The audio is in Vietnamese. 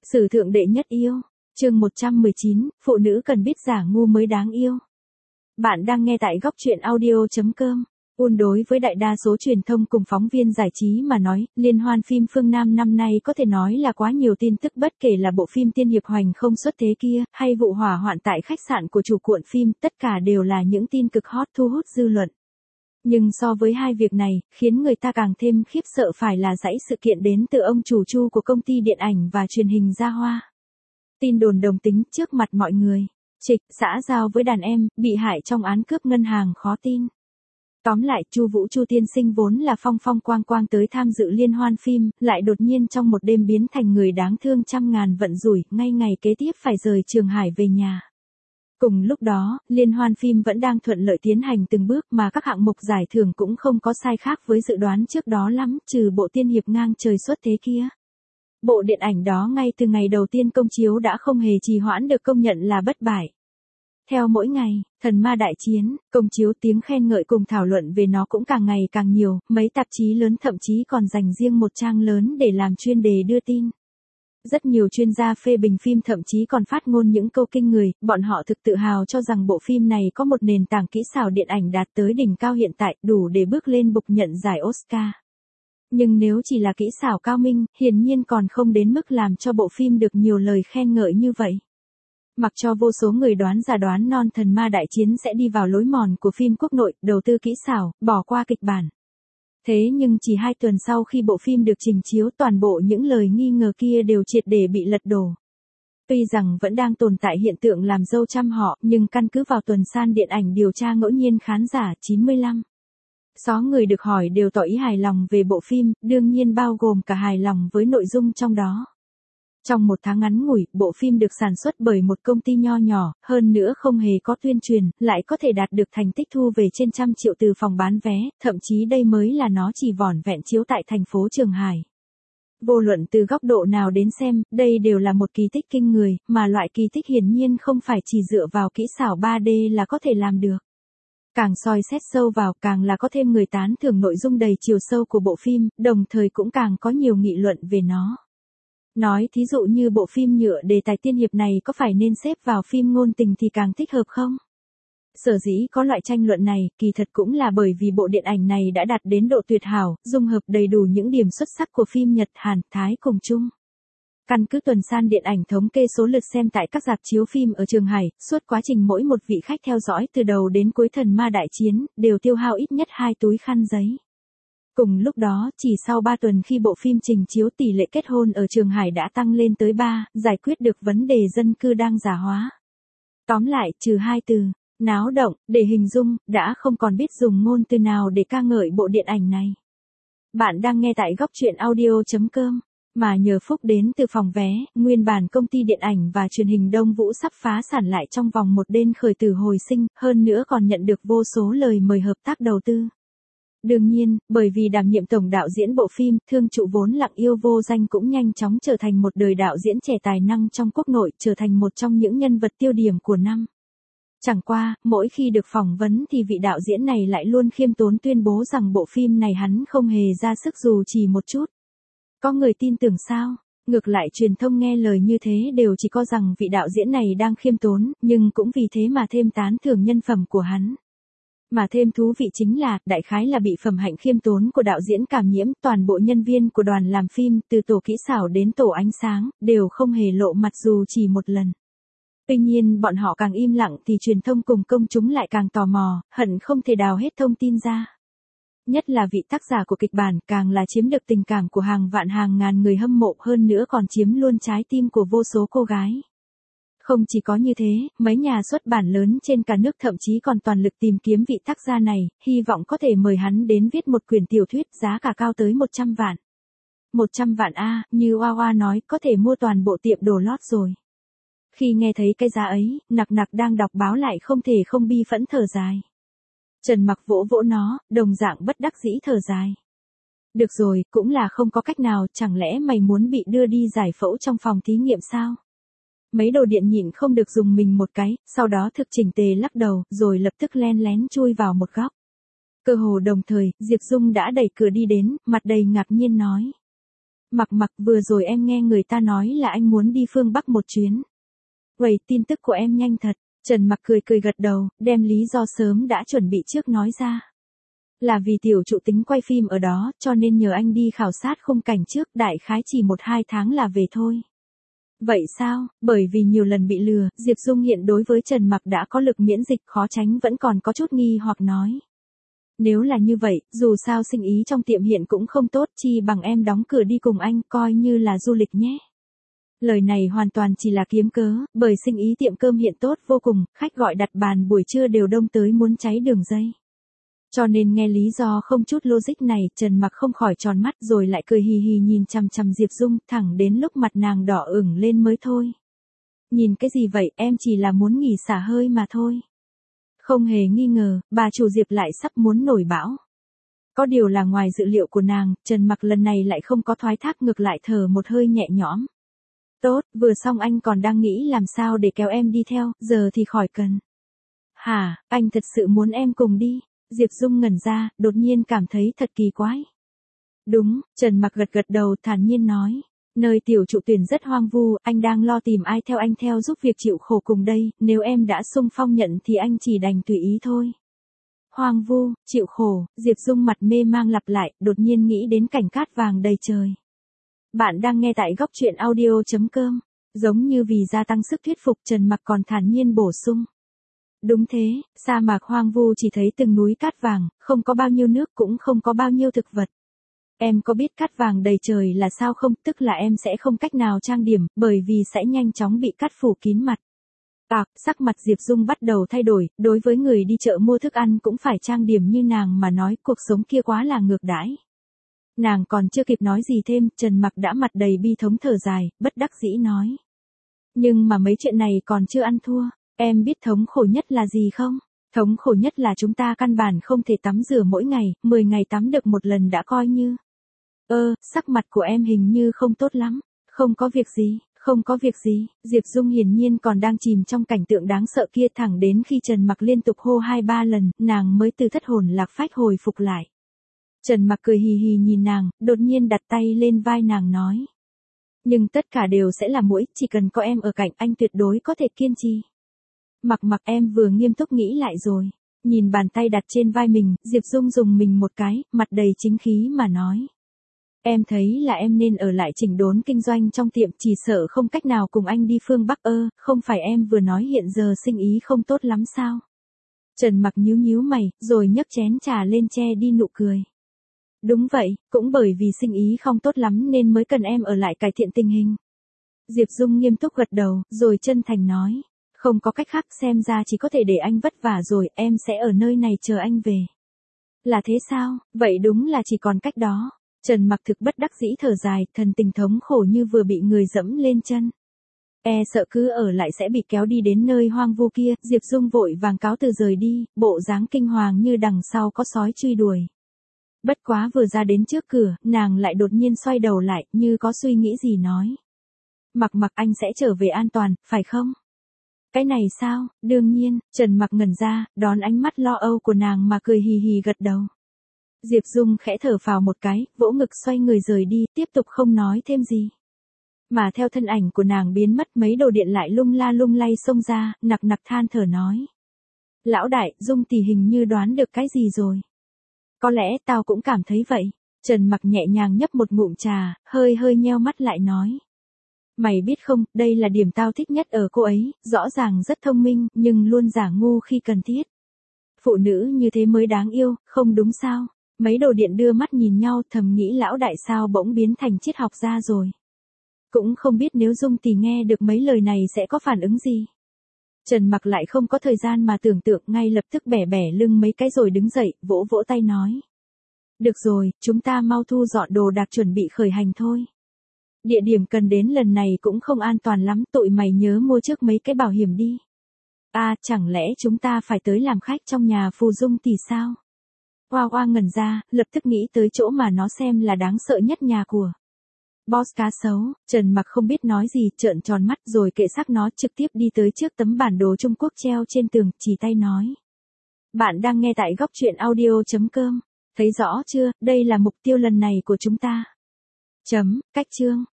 Sử thượng đệ nhất yêu. Chương 119, phụ nữ cần biết giả ngu mới đáng yêu. Bạn đang nghe tại góc truyện audio.com. Đối với đại đa số truyền thông cùng phóng viên giải trí mà nói, liên hoan phim phương Nam năm nay có thể nói là quá nhiều tin tức, bất kể là bộ phim Tiên hiệp hoành không xuất thế kia, hay vụ hỏa hoạn tại khách sạn của chủ cuộn phim, tất cả đều là những tin cực hot thu hút dư luận. Nhưng so với hai việc này, khiến người ta càng thêm khiếp sợ phải là dãy sự kiện đến từ ông chủ Chu của công ty điện ảnh và truyền hình Gia Hoa. Tin đồn đồng tính trước mặt mọi người. Trịch, xã giao với đàn em, bị hại trong án cướp ngân hàng khó tin. Tóm lại, Chu Vũ Chu tiên sinh vốn là phong phong quang quang tới tham dự liên hoan phim, lại đột nhiên trong một đêm biến thành người đáng thương trăm ngàn vận rủi, ngay ngày kế tiếp phải rời Trường Hải về nhà. Cùng lúc đó, liên hoan phim vẫn đang thuận lợi tiến hành từng bước mà các hạng mục giải thưởng cũng không có sai khác với dự đoán trước đó lắm, trừ bộ Tiên hiệp ngang trời xuất thế kia. Bộ điện ảnh đó ngay từ ngày đầu tiên công chiếu đã không hề trì hoãn được công nhận là bất bại. Theo mỗi ngày, Thần Ma Đại Chiến, công chiếu tiếng khen ngợi cùng thảo luận về nó cũng càng ngày càng nhiều, mấy tạp chí lớn thậm chí còn dành riêng một trang lớn để làm chuyên đề đưa tin. Rất nhiều chuyên gia phê bình phim thậm chí còn phát ngôn những câu kinh người, bọn họ thực tự hào cho rằng bộ phim này có một nền tảng kỹ xảo điện ảnh đạt tới đỉnh cao hiện tại, đủ để bước lên bục nhận giải Oscar. Nhưng nếu chỉ là kỹ xảo cao minh, hiển nhiên còn không đến mức làm cho bộ phim được nhiều lời khen ngợi như vậy. Mặc cho vô số người đoán già đoán non Thần Ma Đại Chiến sẽ đi vào lối mòn của phim quốc nội, đầu tư kỹ xảo, bỏ qua kịch bản. Thế nhưng chỉ 2 tuần sau khi bộ phim được trình chiếu, toàn bộ những lời nghi ngờ kia đều triệt để bị lật đổ. Tuy rằng vẫn đang tồn tại hiện tượng làm dâu trăm họ, nhưng căn cứ vào tuần san điện ảnh điều tra ngẫu nhiên khán giả 95. 6 người được hỏi đều tỏ ý hài lòng về bộ phim, đương nhiên bao gồm cả hài lòng với nội dung trong đó. Trong một tháng ngắn ngủi, bộ phim được sản xuất bởi một công ty nho nhỏ, hơn nữa không hề có tuyên truyền, lại có thể đạt được thành tích thu về trên 100 triệu từ phòng bán vé, thậm chí đây mới là nó chỉ vỏn vẹn chiếu tại thành phố Trường Hải. Vô luận từ góc độ nào đến xem, đây đều là một kỳ tích kinh người, mà loại kỳ tích hiển nhiên không phải chỉ dựa vào kỹ xảo 3D là có thể làm được. Càng soi xét sâu vào, càng là có thêm người tán thưởng nội dung đầy chiều sâu của bộ phim, đồng thời cũng càng có nhiều nghị luận về nó. Nói thí dụ như bộ phim nhựa đề tài tiên hiệp này có phải nên xếp vào phim ngôn tình thì càng thích hợp không? Sở dĩ có loại tranh luận này, kỳ thật cũng là bởi vì bộ điện ảnh này đã đạt đến độ tuyệt hảo, dung hợp đầy đủ những điểm xuất sắc của phim Nhật, Hàn, Thái cùng Trung. Căn cứ tuần san điện ảnh thống kê số lượt xem tại các rạp chiếu phim ở Trường Hải, suốt quá trình mỗi một vị khách theo dõi từ đầu đến cuối Thần Ma Đại Chiến, đều tiêu hao ít nhất 2 túi khăn giấy. Cùng lúc đó, chỉ sau 3 tuần khi bộ phim trình chiếu, tỷ lệ kết hôn ở Trường Hải đã tăng lên tới 3, giải quyết được vấn đề dân cư đang già hóa. Tóm lại, trừ 2 từ, náo động, để hình dung, đã không còn biết dùng ngôn từ nào để ca ngợi bộ điện ảnh này. Bạn đang nghe tại góc truyện audio.com. Mà nhờ phúc đến từ phòng vé, nguyên bản công ty điện ảnh và truyền hình Đông Vũ sắp phá sản lại trong vòng một đêm khởi tử hồi sinh, hơn nữa còn nhận được vô số lời mời hợp tác đầu tư. Đương nhiên, bởi vì đảm nhiệm tổng đạo diễn bộ phim, thương trụ vốn lặng yêu vô danh cũng nhanh chóng trở thành một đời đạo diễn trẻ tài năng trong quốc nội, trở thành một trong những nhân vật tiêu điểm của năm. Chẳng qua, mỗi khi được phỏng vấn thì vị đạo diễn này lại luôn khiêm tốn tuyên bố rằng bộ phim này hắn không hề ra sức dù chỉ một chút. Có người tin tưởng sao? Ngược lại truyền thông nghe lời như thế đều chỉ có rằng vị đạo diễn này đang khiêm tốn, nhưng cũng vì thế mà thêm tán thưởng nhân phẩm của hắn. Mà thêm thú vị chính là, đại khái là bị phẩm hạnh khiêm tốn của đạo diễn cảm nhiễm, toàn bộ nhân viên của đoàn làm phim, từ tổ kỹ xảo đến tổ ánh sáng, đều không hề lộ mặt dù chỉ một lần. Tuy nhiên bọn họ càng im lặng thì truyền thông cùng công chúng lại càng tò mò, hận không thể đào hết thông tin ra. Nhất là vị tác giả của kịch bản, càng là chiếm được tình cảm của hàng vạn hàng ngàn người hâm mộ, hơn nữa còn chiếm luôn trái tim của vô số cô gái. Không chỉ có như thế, mấy nhà xuất bản lớn trên cả nước thậm chí còn toàn lực tìm kiếm vị tác gia này, hy vọng có thể mời hắn đến viết một quyển tiểu thuyết, giá cả cao tới 100 vạn. 100 vạn a, như Hoa Hoa nói, có thể mua toàn bộ tiệm đồ lót rồi. Khi nghe thấy cái giá ấy, Nặc Nặc đang đọc báo lại không thể không bi phẫn thở dài. Trần Mặc vỗ vỗ nó, đồng dạng bất đắc dĩ thở dài. Được rồi, cũng là không có cách nào, chẳng lẽ mày muốn bị đưa đi giải phẫu trong phòng thí nghiệm sao? Mấy đồ điện nhịn không được dùng mình một cái, sau đó thực chỉnh tề lắc đầu, rồi lập tức len lén chui vào một góc. Cơ hồ đồng thời, Diệp Dung đã đẩy cửa đi đến, mặt đầy ngạc nhiên nói. Mặc vừa rồi em nghe người ta nói là anh muốn đi phương Bắc một chuyến. Vậy tin tức của em nhanh thật. Trần Mặc cười cười gật đầu, đem lý do sớm đã chuẩn bị trước nói ra. Là vì tiểu trụ tính quay phim ở đó, cho nên nhờ anh đi khảo sát khung cảnh trước, đại khái chỉ 1-2 tháng là về thôi. Vậy sao? Bởi vì nhiều lần bị lừa, Diệp Dung hiện đối với Trần Mặc đã có lực miễn dịch, khó tránh vẫn còn có chút nghi hoặc nói. Nếu là như vậy, dù sao sinh ý trong tiệm hiện cũng không tốt, chi bằng em đóng cửa đi cùng anh, coi như là du lịch nhé. Lời này hoàn toàn chỉ là kiếm cớ, bởi sinh ý tiệm cơm hiện tốt vô cùng, khách gọi đặt bàn buổi trưa đều đông tới muốn cháy đường dây. Cho nên nghe lý do không chút logic này, Trần Mặc không khỏi tròn mắt rồi lại cười hì hì nhìn chằm chằm Diệp Dung, thẳng đến lúc mặt nàng đỏ ửng lên mới thôi. Nhìn cái gì vậy, em chỉ là muốn nghỉ xả hơi mà thôi. Không hề nghi ngờ, bà chủ Diệp lại sắp muốn nổi bão. Có điều là ngoài dự liệu của nàng, Trần Mặc lần này lại không có thoái thác, ngược lại thở một hơi nhẹ nhõm. Tốt, vừa xong anh còn đang nghĩ làm sao để kéo em đi theo, giờ thì khỏi cần. Hả, anh thật sự muốn em cùng đi? Diệp Dung ngẩn ra, đột nhiên cảm thấy thật kỳ quái. Đúng, Trần Mặc gật gật đầu thản nhiên nói. Nơi tiểu trụ tuyển rất hoang vu, anh đang lo tìm ai theo anh theo giúp việc chịu khổ cùng đây, nếu em đã xung phong nhận thì anh chỉ đành tùy ý thôi. Hoang vu, chịu khổ, Diệp Dung mặt mê mang lặp lại, đột nhiên nghĩ đến cảnh cát vàng đầy trời. Bạn đang nghe tại góc truyện audio.com, giống như vì gia tăng sức thuyết phục Trần Mặc còn thản nhiên bổ sung. Đúng thế, sa mạc hoang vu chỉ thấy từng núi cát vàng, không có bao nhiêu nước cũng không có bao nhiêu thực vật. Em có biết cát vàng đầy trời là sao không, tức là em sẽ không cách nào trang điểm, bởi vì sẽ nhanh chóng bị cát phủ kín mặt. Sắc mặt Diệp Dung bắt đầu thay đổi, đối với người đi chợ mua thức ăn cũng phải trang điểm như nàng mà nói, cuộc sống kia quá là ngược đãi. Nàng còn chưa kịp nói gì thêm, Trần Mặc đã mặt đầy bi thống thở dài, bất đắc dĩ nói. Nhưng mà mấy chuyện này còn chưa ăn thua, em biết thống khổ nhất là gì không? Thống khổ nhất là chúng ta căn bản không thể tắm rửa mỗi ngày, 10 ngày tắm được một lần đã coi như. Sắc mặt của em hình như không tốt lắm. Không có việc gì, không có việc gì. Diệp Dung hiển nhiên còn đang chìm trong cảnh tượng đáng sợ kia, thẳng đến khi Trần Mặc liên tục hô 2-3 lần, nàng mới từ thất hồn lạc phách hồi phục lại. Trần Mặc cười hì hì nhìn nàng, đột nhiên đặt tay lên vai nàng nói. Nhưng tất cả đều sẽ là muỗi, chỉ cần có em ở cạnh anh tuyệt đối có thể kiên trì. Mặc em vừa nghiêm túc nghĩ lại rồi. Nhìn bàn tay đặt trên vai mình, Diệp Dung dùng mình một cái, mặt đầy chính khí mà nói. Em thấy là em nên ở lại chỉnh đốn kinh doanh trong tiệm, chỉ sợ không cách nào cùng anh đi phương Bắc. Không phải em vừa nói hiện giờ sinh ý không tốt lắm sao? Trần Mặc nhíu mày, rồi nhấc chén trà lên che đi nụ cười. Đúng vậy, cũng bởi vì sinh ý không tốt lắm nên mới cần em ở lại cải thiện tình hình. Diệp Dung nghiêm túc gật đầu, rồi chân thành nói. Không có cách khác, xem ra chỉ có thể để anh vất vả rồi, em sẽ ở nơi này chờ anh về. Là thế sao? Vậy đúng là chỉ còn cách đó. Trần Mặc thực bất đắc dĩ thở dài, thần tình thống khổ như vừa bị người dẫm lên chân. Sợ cứ ở lại sẽ bị kéo đi đến nơi hoang vu kia, Diệp Dung vội vàng cáo từ rời đi, bộ dáng kinh hoàng như đằng sau có sói truy đuổi. Bất quá vừa ra đến trước cửa, nàng lại đột nhiên xoay đầu lại, như có suy nghĩ gì nói. Mặc anh sẽ trở về an toàn, phải không? Cái này sao? Đương nhiên, Trần Mặc ngẩn ra, đón ánh mắt lo âu của nàng mà cười hì hì gật đầu. Diệp Dung khẽ thở phào một cái, vỗ ngực xoay người rời đi, tiếp tục không nói thêm gì. Mà theo thân ảnh của nàng biến mất, mấy đồ điện lại lung la lung lay xông ra, nặc than thở nói. Lão đại, Dung tỷ hình như đoán được cái gì rồi. Có lẽ tao cũng cảm thấy vậy. Trần Mặc nhẹ nhàng nhấp một ngụm trà, hơi nheo mắt lại nói. Mày biết không, đây là điểm tao thích nhất ở cô ấy, rõ ràng rất thông minh, nhưng luôn giả ngu khi cần thiết. Phụ nữ như thế mới đáng yêu, không đúng sao? Mấy đồ điện đưa mắt nhìn nhau, thầm nghĩ lão đại sao bỗng biến thành triết học gia rồi. Cũng không biết nếu Dung tỷ nghe được mấy lời này sẽ có phản ứng gì. Trần Mặc lại không có thời gian mà tưởng tượng, ngay lập tức bẻ lưng mấy cái rồi đứng dậy, vỗ tay nói. Được rồi, chúng ta mau thu dọn đồ đạc chuẩn bị khởi hành thôi. Địa điểm cần đến lần này cũng không an toàn lắm, tụi mày nhớ mua trước mấy cái bảo hiểm đi. Chẳng lẽ chúng ta phải tới làm khách trong nhà phù Dung tỷ sao? Hoa ngẩn ra, lập tức nghĩ tới chỗ mà nó xem là đáng sợ nhất nhà của boss cá sấu. Trần Mặc không biết nói gì, trợn tròn mắt rồi kệ xác nó, trực tiếp đi tới trước tấm bản đồ Trung Quốc treo trên tường, chỉ tay nói. Bạn đang nghe tại góc truyện audio.com. Thấy rõ chưa, đây là mục tiêu lần này của chúng ta. Cách chương